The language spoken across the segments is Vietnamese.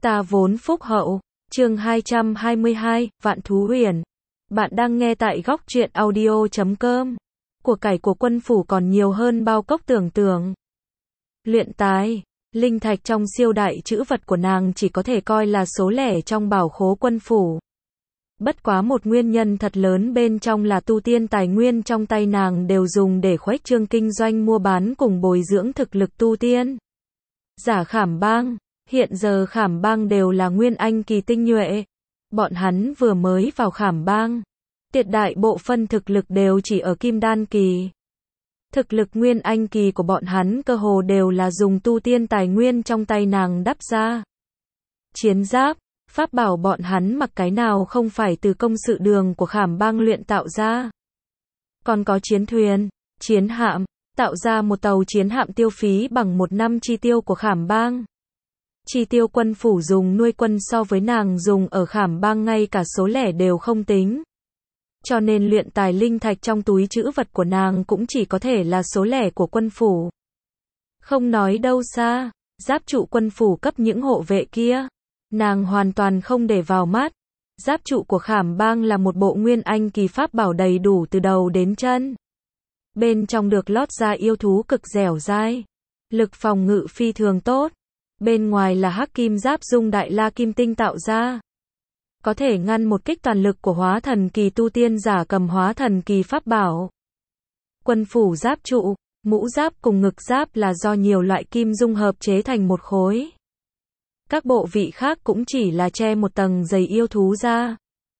Ta vốn phúc hậu, chương 222, Vạn Thú Huyền. Bạn đang nghe tại góc truyện audio.com. Của cải của quân phủ còn nhiều hơn bao cốc tưởng tượng. Luyện tài, linh thạch trong siêu đại trữ vật của nàng chỉ có thể coi là số lẻ trong bảo khố quân phủ. Bất quá một nguyên nhân thật lớn bên trong là tu tiên tài nguyên trong tay nàng đều dùng để khuếch trương kinh doanh mua bán cùng bồi dưỡng thực lực tu tiên. Giả Khảm Bang, hiện giờ Khảm Bang đều là nguyên anh kỳ tinh nhuệ. Bọn hắn vừa mới vào Khảm Bang, tuyệt đại bộ phân thực lực đều chỉ ở kim đan kỳ. Thực lực nguyên anh kỳ của bọn hắn cơ hồ đều là dùng tu tiên tài nguyên trong tay nàng đắp ra. Chiến giáp, pháp bảo bọn hắn mặc cái nào không phải từ công sự đường của Khảm Bang luyện tạo ra. Còn có chiến thuyền, chiến hạm, tạo ra một tàu chiến hạm tiêu phí bằng 1 năm chi tiêu của Khảm Bang. Chi tiêu quân phủ dùng nuôi quân so với nàng dùng ở Khảm Bang ngay cả số lẻ đều không tính. Cho nên luyện tài linh thạch trong túi trữ vật của nàng cũng chỉ có thể là số lẻ của quân phủ. Không nói đâu xa, giáp trụ quân phủ cấp những hộ vệ kia, nàng hoàn toàn không để vào mắt. Giáp trụ của Khảm Bang là một bộ nguyên anh kỳ pháp bảo đầy đủ từ đầu đến chân. Bên trong được lót ra yêu thú cực dẻo dai, lực phòng ngự phi thường tốt. Bên ngoài là hắc kim giáp dung đại la kim tinh tạo ra, có thể ngăn một kích toàn lực của hóa thần kỳ tu tiên giả cầm hóa thần kỳ pháp bảo. Quân phủ giáp trụ, mũ giáp cùng ngực giáp là do nhiều loại kim dung hợp chế thành một khối. Các bộ vị khác cũng chỉ là che một tầng dày yêu thú da.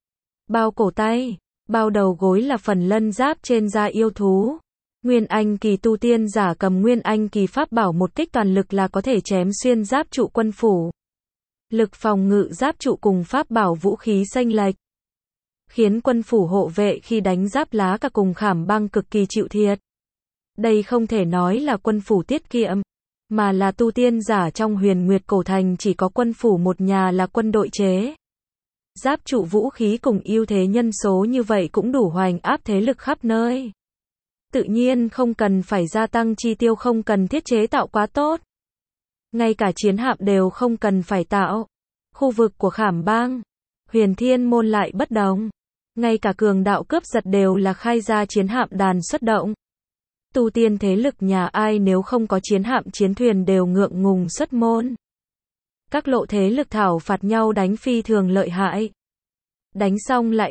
Bao cổ tay, bao đầu gối là phần lân giáp trên da yêu thú. Nguyên anh kỳ tu tiên giả cầm nguyên anh kỳ pháp bảo một kích toàn lực là có thể chém xuyên giáp trụ quân phủ. Lực phòng ngự giáp trụ cùng pháp bảo vũ khí xanh lệch, khiến quân phủ hộ vệ khi đánh giáp lá cả cùng Khảm Bang cực kỳ chịu thiệt. Đây không thể nói là quân phủ tiết kiệm, mà là tu tiên giả trong Huyền Nguyệt Cổ Thành chỉ có quân phủ một nhà là quân đội chế. Giáp trụ vũ khí cùng ưu thế nhân số như vậy cũng đủ hoành áp thế lực khắp nơi. Tự nhiên không cần phải gia tăng chi tiêu không cần thiết chế tạo quá tốt. Ngay cả chiến hạm đều không cần phải tạo. Khu vực của Khảm Bang, Huyền Thiên Môn lại bất đồng. Ngay cả cường đạo cướp giật đều là khai ra chiến hạm đàn xuất động. Tu tiên thế lực nhà ai nếu không có chiến hạm chiến thuyền đều ngượng ngùng xuất môn. Các lộ thế lực thảo phạt nhau đánh phi thường lợi hại. Đánh xong lại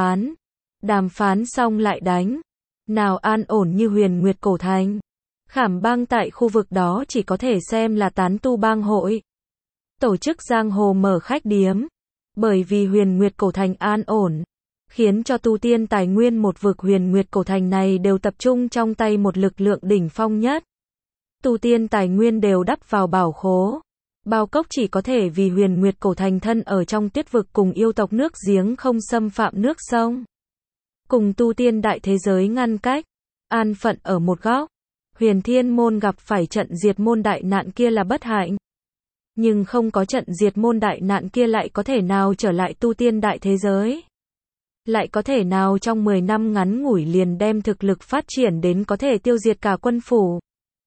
đàm phán xong lại đánh. Nào an ổn như Huyền Nguyệt Cổ Thành. Khảm Bang tại khu vực đó chỉ có thể xem là tán tu bang hội. Tổ chức giang hồ mở khách điếm. Bởi vì Huyền Nguyệt Cổ Thành an ổn, khiến cho tu tiên tài nguyên một vực Huyền Nguyệt Cổ Thành này đều tập trung trong tay một lực lượng đỉnh phong nhất. Tu tiên tài nguyên đều đắp vào bảo khố. Bao cốc chỉ có thể vì Huyền Nguyệt Cổ Thành thân ở trong tuyết vực cùng yêu tộc nước giếng không xâm phạm nước sông. Cùng tu tiên đại thế giới ngăn cách, an phận ở một góc. Huyền Thiên Môn gặp phải trận diệt môn đại nạn kia là bất hạnh. Nhưng không có trận diệt môn đại nạn kia lại có thể nào trở lại tu tiên đại thế giới? Lại có thể nào trong 10 năm ngắn ngủi liền đem thực lực phát triển đến có thể tiêu diệt cả quân phủ?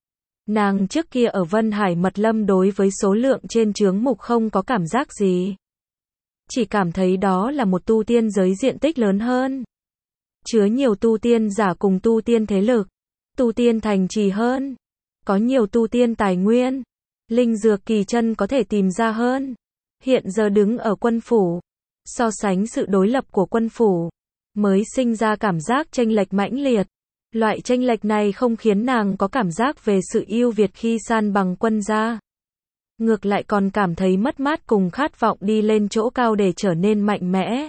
Nàng trước kia ở Vân Hải Mật Lâm đối với số lượng trên chướng mục không có cảm giác gì. Chỉ cảm thấy đó là một tu tiên giới diện tích lớn hơn. Chứa nhiều tu tiên giả cùng tu tiên thế lực. Tu tiên thành trì hơn. Có nhiều tu tiên tài nguyên. Linh dược kỳ chân có thể tìm ra hơn. Hiện giờ đứng ở quân phủ. So sánh sự đối lập của quân phủ. Mới sinh ra cảm giác chênh lệch mãnh liệt. Loại chênh lệch này không khiến nàng có cảm giác về sự ưu việt khi san bằng quân gia. Ngược lại còn cảm thấy mất mát cùng khát vọng đi lên chỗ cao để trở nên mạnh mẽ.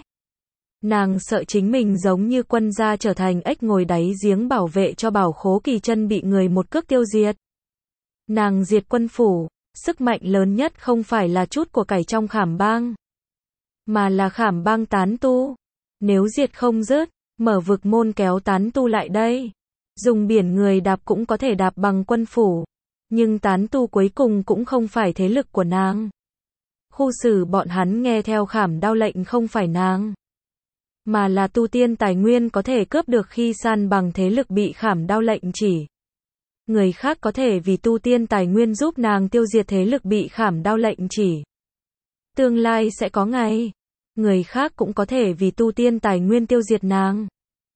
Nàng sợ chính mình giống như quân gia trở thành ếch ngồi đáy giếng bảo vệ cho bảo khố kỳ chân bị người một cước tiêu diệt. Nàng diệt quân phủ, sức mạnh lớn nhất không phải là chút của cải trong Khảm Bang, mà là Khảm Bang tán tu. Nếu diệt không dứt, mở vực môn kéo tán tu lại đây. Dùng biển người đạp cũng có thể đạp bằng quân phủ. Nhưng tán tu cuối cùng cũng không phải thế lực của nàng. Khu xử bọn hắn nghe theo Khảm Đao lệnh không phải nàng, mà là tu tiên tài nguyên có thể cướp được khi san bằng thế lực bị Khảm Đao lệnh chỉ. Người khác có thể vì tu tiên tài nguyên giúp nàng tiêu diệt thế lực bị Khảm Đao lệnh chỉ. Tương lai sẽ có ngày, người khác cũng có thể vì tu tiên tài nguyên tiêu diệt nàng.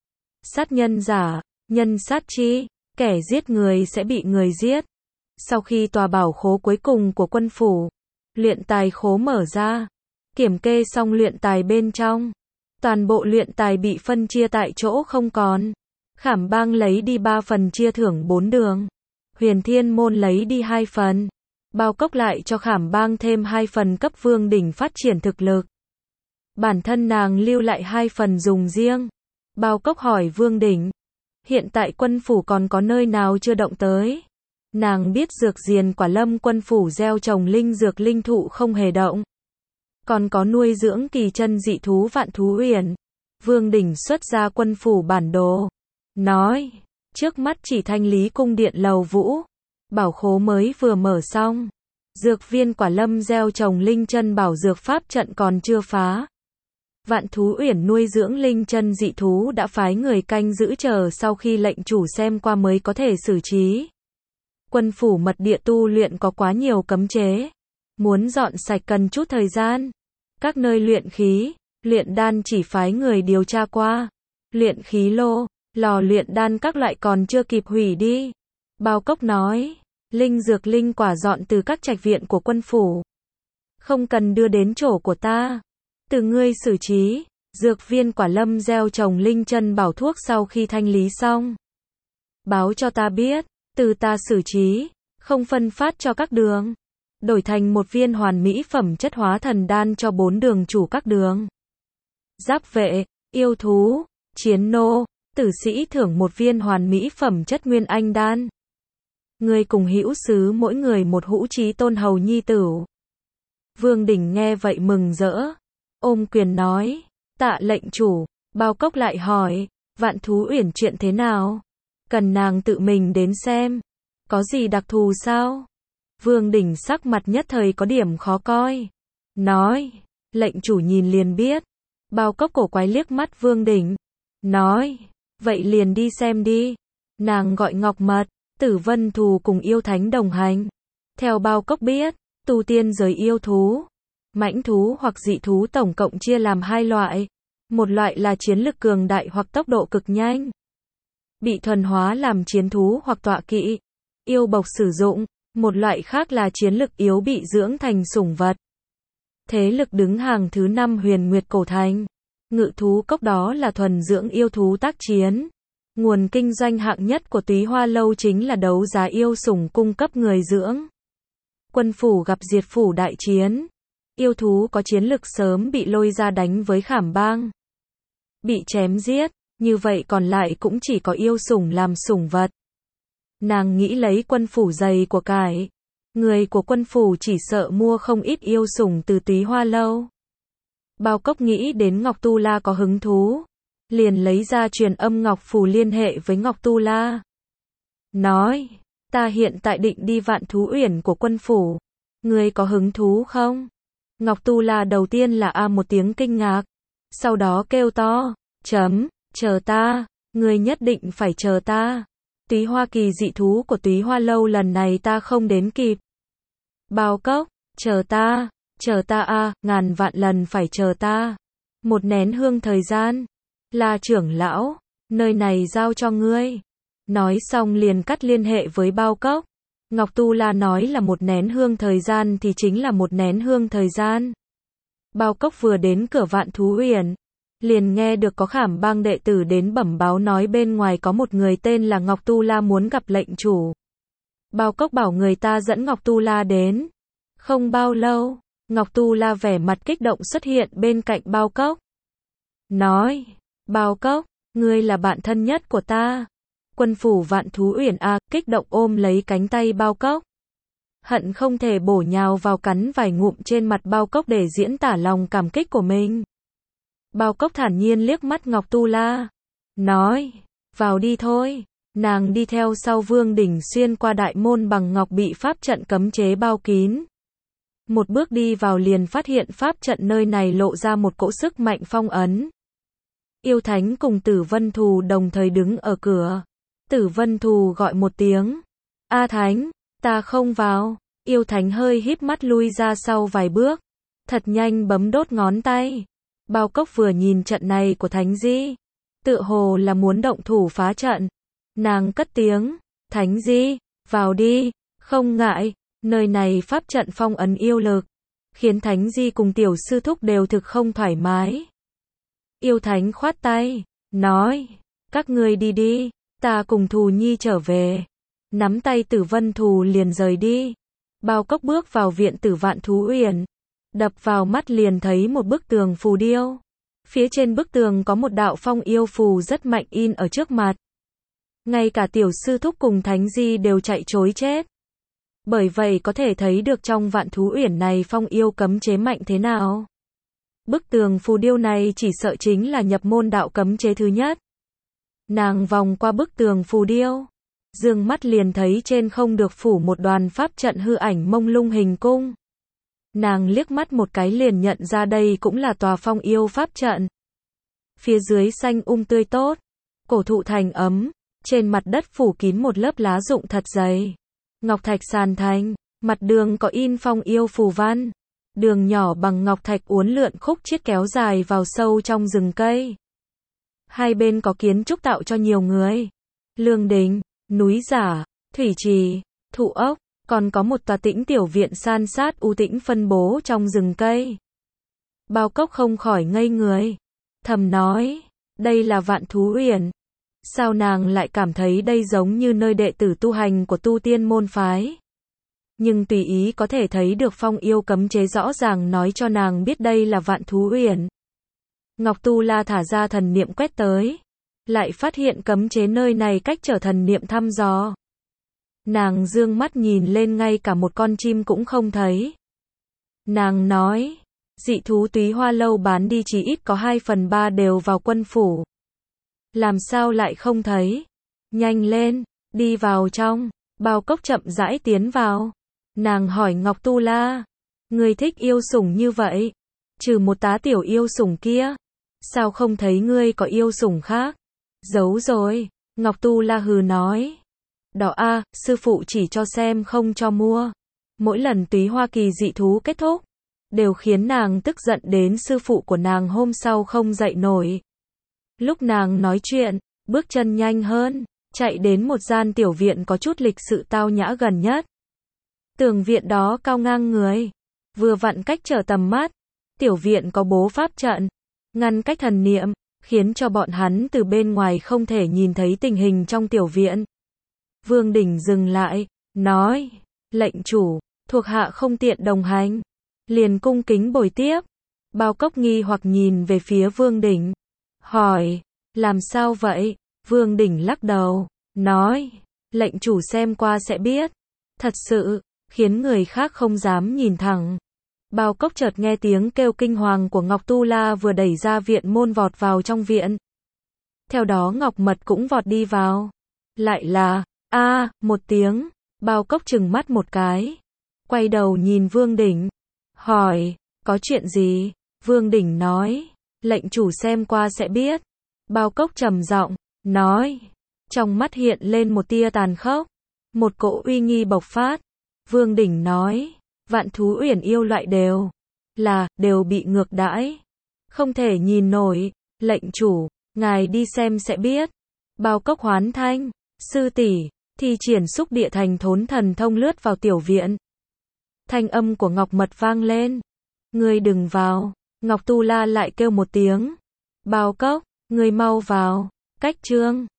Sát nhân giả, nhân sát chi, kẻ giết người sẽ bị người giết. Sau khi tòa bảo khố cuối cùng của quân phủ, luyện tài khố mở ra, kiểm kê xong luyện tài bên trong, toàn bộ luyện tài bị phân chia tại chỗ không còn. Khảm Bang lấy đi 3 phần chia thưởng 4 đường. Huyền Thiên Môn lấy đi 2 phần. Bao Cốc lại cho Khảm Bang thêm 2 phần cấp vương đỉnh phát triển thực lực. Bản thân nàng lưu lại 2 phần dùng riêng. Bao Cốc hỏi vương đỉnh, hiện tại quân phủ còn có nơi nào chưa động tới? Nàng biết dược diền Quả Lâm quân phủ gieo trồng linh dược linh thụ không hề động. Còn có nuôi dưỡng kỳ chân dị thú Vạn Thú Uyển. Vương đỉnh xuất ra quân phủ bản đồ, nói, trước mắt chỉ thanh lý cung điện lầu vũ, bảo khố mới vừa mở xong. Dược viên Quả Lâm gieo trồng linh chân bảo dược pháp trận còn chưa phá. Vạn Thú Uyển nuôi dưỡng linh chân dị thú đã phái người canh giữ chờ sau khi lệnh chủ xem qua mới có thể xử trí. Quân phủ mật địa tu luyện có quá nhiều cấm chế, muốn dọn sạch cần chút thời gian. Các nơi luyện khí, luyện đan chỉ phái người điều tra qua. Luyện khí lô, lò luyện đan các loại còn chưa kịp hủy đi. Bao Cốc nói, linh dược linh quả dọn từ các trạch viện của quân phủ, không cần đưa đến chỗ của ta, từ ngươi xử trí. Dược viên Quả Lâm gieo trồng linh chân bảo thuốc sau khi thanh lý xong, báo cho ta biết, từ ta xử trí, không phân phát cho các đường, đổi thành một viên hoàn mỹ phẩm chất hóa thần đan cho 4 đường chủ các đường. Giáp vệ, yêu thú, chiến nô, tử sĩ thưởng 1 viên hoàn mỹ phẩm chất nguyên anh đan. Ngươi cùng hữu sứ mỗi người một hũ chí tôn hầu nhi tử. Vương đỉnh nghe vậy mừng rỡ, ôm quyền nói, tạ lệnh chủ. Bao Cốc lại hỏi, Vạn Thú Uyển chuyện thế nào? Cần nàng tự mình đến xem. Có gì đặc thù sao? Vương đỉnh sắc mặt nhất thời có điểm khó coi. Nói, lệnh chủ nhìn liền biết. Bao Cốc cổ quái liếc mắt Vương đỉnh. Nói, vậy liền đi xem đi. Nàng gọi Ngọc Mật, Tử Vân Thù cùng yêu thánh đồng hành. Theo Bao Cốc biết, tu tiên giới yêu thú, mãnh thú hoặc dị thú tổng cộng chia làm 2 loại. Một loại là chiến lực cường đại hoặc tốc độ cực nhanh, bị thuần hóa làm chiến thú hoặc tọa kỵ, yêu bộc sử dụng. Một loại khác là chiến lực yếu bị dưỡng thành sủng vật. Thế lực đứng hàng thứ 5 Huyền Nguyệt Cổ Thành. Ngự thú cốc đó là thuần dưỡng yêu thú tác chiến. Nguồn kinh doanh hạng nhất của Túy Hoa Lâu chính là đấu giá yêu sủng cung cấp người dưỡng. Quân phủ gặp diệt phủ đại chiến. Yêu thú có chiến lực sớm bị lôi ra đánh với Khảm Bang, bị chém giết, như vậy còn lại cũng chỉ có yêu sủng làm sủng vật. Nàng nghĩ lấy quân phủ dày của cải, người của quân phủ chỉ sợ mua không ít yêu sủng từ Túy Hoa Lâu. Bao Cốc nghĩ đến Ngọc Tu La có hứng thú, liền lấy ra truyền âm Ngọc Phù liên hệ với Ngọc Tu La. Nói, ta hiện tại định đi Vạn Thú Uyển của quân phủ, ngươi có hứng thú không? Ngọc Tu La đầu tiên là một tiếng kinh ngạc, sau đó kêu to, chờ ta, ngươi nhất định phải chờ ta. Túy Hoa Kỳ dị thú của Túy Hoa Lâu lần này ta không đến kịp. Bao Cốc, chờ ta ngàn vạn lần phải chờ ta. 1 nén hương thời gian. La trưởng lão, nơi này giao cho ngươi. Nói xong liền cắt liên hệ với Bao Cốc. Ngọc Tu La nói là 1 nén hương thời gian thì chính là 1 nén hương thời gian. Bao Cốc vừa đến cửa Vạn Thú Uyển, liền nghe được có Khảm Bang đệ tử đến bẩm báo nói bên ngoài có một người tên là Ngọc Tu La muốn gặp lệnh chủ. Bao Cốc bảo người ta dẫn Ngọc Tu La đến. Không bao lâu, Ngọc Tu La vẻ mặt kích động xuất hiện bên cạnh Bao Cốc. Nói, Bao Cốc, ngươi là bạn thân nhất của ta. Quân phủ Vạn Thú Uyển kích động ôm lấy cánh tay Bao Cốc. Hận không thể bổ nhào vào cắn vài ngụm trên mặt Bao Cốc để diễn tả lòng cảm kích của mình. Bao Cốc thản nhiên liếc mắt Ngọc Tu La, nói, vào đi thôi. Nàng đi theo sau Vương đỉnh xuyên qua đại môn bằng ngọc bị pháp trận cấm chế bao kín. Một bước đi vào liền phát hiện pháp trận nơi này lộ ra một cỗ sức mạnh phong ấn. Yêu Thánh cùng Tử Vân Thù đồng thời đứng ở cửa. Tử Vân Thù gọi một tiếng, A Thánh, ta không vào. Yêu Thánh hơi híp mắt lui ra sau vài bước. thật nhanh bấm đốt ngón tay. Bao Cốc vừa nhìn trận này của Thánh Di, tựa hồ là muốn động thủ phá trận. Nàng cất tiếng, Thánh Di, vào đi, không ngại, nơi này pháp trận phong ấn yêu lực, khiến Thánh Di cùng tiểu sư thúc đều thực không thoải mái. Yêu Thánh khoát tay, nói, các ngươi đi đi, ta cùng Thù Nhi trở về. Nắm tay Tử Vân Thù liền rời đi. Bao Cốc bước vào viện Tử Vạn Thú Uyển, đập vào mắt liền thấy một bức tường phù điêu. Phía trên bức tường có một đạo phong yêu phù rất mạnh in ở trước mặt. Ngay cả tiểu sư thúc cùng Thánh Di đều chạy trối chết. Bởi vậy có thể thấy được trong Vạn Thú Uyển này phong yêu cấm chế mạnh thế nào. Bức tường phù điêu này chỉ sợ chính là nhập môn đạo cấm chế thứ nhất. Nàng vòng qua bức tường phù điêu, dương mắt liền thấy trên không được phủ một đoàn pháp trận hư ảnh mông lung hình cung. Nàng liếc mắt một cái liền nhận ra đây cũng là tòa phong yêu pháp trận. Phía dưới xanh tươi tốt, cổ thụ thành ấm, trên mặt đất phủ kín một lớp lá rụng thật dày. Ngọc thạch sàn thành, mặt đường có in phong yêu phù văn. Đường nhỏ bằng ngọc thạch uốn lượn khúc chiết kéo dài vào sâu trong rừng cây. Hai bên có kiến trúc tạo cho nhiều người. Lương đình, núi giả, thủy trì, thụ ốc, còn có một tòa tĩnh tiểu viện san sát u tĩnh phân bố trong rừng cây. Bao Cốc không khỏi ngây người, thầm nói, đây là Vạn Thú Uyển. Sao nàng lại cảm thấy đây giống như nơi đệ tử tu hành của tu tiên môn phái? Nhưng tùy ý có thể thấy được phong yêu cấm chế rõ ràng nói cho nàng biết đây là Vạn Thú Uyển. Ngọc Tu La thả ra thần niệm quét tới, lại phát hiện cấm chế nơi này cách trở thần niệm thăm dò. Nàng dương mắt nhìn lên ngay cả một con chim cũng không thấy. Nàng nói, dị thú Túy Hoa Lâu bán đi chỉ ít có 2/3 đều vào quân phủ. Làm sao lại không thấy? Nhanh lên, đi vào trong. Bao Cốc chậm rãi tiến vào. Nàng hỏi Ngọc Tu La, ngươi thích yêu sủng như vậy? Trừ một tá tiểu yêu sủng kia, sao không thấy ngươi có yêu sủng khác? Giấu rồi, Ngọc Tu La hừ nói. Đó a, sư phụ chỉ cho xem không cho mua. Mỗi lần Túy Hoa kỳ dị thú kết thúc, đều khiến nàng tức giận đến sư phụ của nàng hôm sau không dậy nổi. Lúc nàng nói chuyện, bước chân nhanh hơn, chạy đến một gian tiểu viện có chút lịch sự tao nhã gần nhất. Tường viện đó cao ngang người, vừa vặn cách trở tầm mắt. Tiểu viện có bố pháp trận, ngăn cách thần niệm, khiến cho bọn hắn từ bên ngoài không thể nhìn thấy tình hình trong tiểu viện. Vương Đỉnh dừng lại, nói, lệnh chủ, thuộc hạ không tiện đồng hành. Liền cung kính bồi tiếp. Bao Cốc nghi hoặc nhìn về phía Vương Đỉnh, hỏi, làm sao vậy? Vương Đỉnh lắc đầu, nói, lệnh chủ xem qua sẽ biết. Thật sự, khiến người khác không dám nhìn thẳng. Bao Cốc chợt nghe tiếng kêu kinh hoàng của Ngọc Tu La vừa đẩy ra viện môn vọt vào trong viện. Theo đó Ngọc Mật cũng vọt đi vào. Lại là, một tiếng. Bao Cốc trừng mắt một cái, quay đầu nhìn Vương Đỉnh, hỏi, có chuyện gì? Vương Đỉnh nói, lệnh chủ xem qua sẽ biết. Bao Cốc trầm giọng, nói, trong mắt hiện lên một tia tàn khốc, một cỗ uy nghi bộc phát. Vương Đỉnh nói, Vạn Thú Uyển yêu loại đều bị ngược đãi, không thể nhìn nổi. Lệnh chủ, ngài đi xem sẽ biết. Bao Cốc hoán thanh, sư tỷ, thi triển xúc địa thành thốn thần thông lướt vào tiểu viện. Thanh âm của Ngọc Mật vang lên, ngươi đừng vào. Ngọc Tu La lại kêu một tiếng, Bao Cốc, ngươi mau vào. Cách chương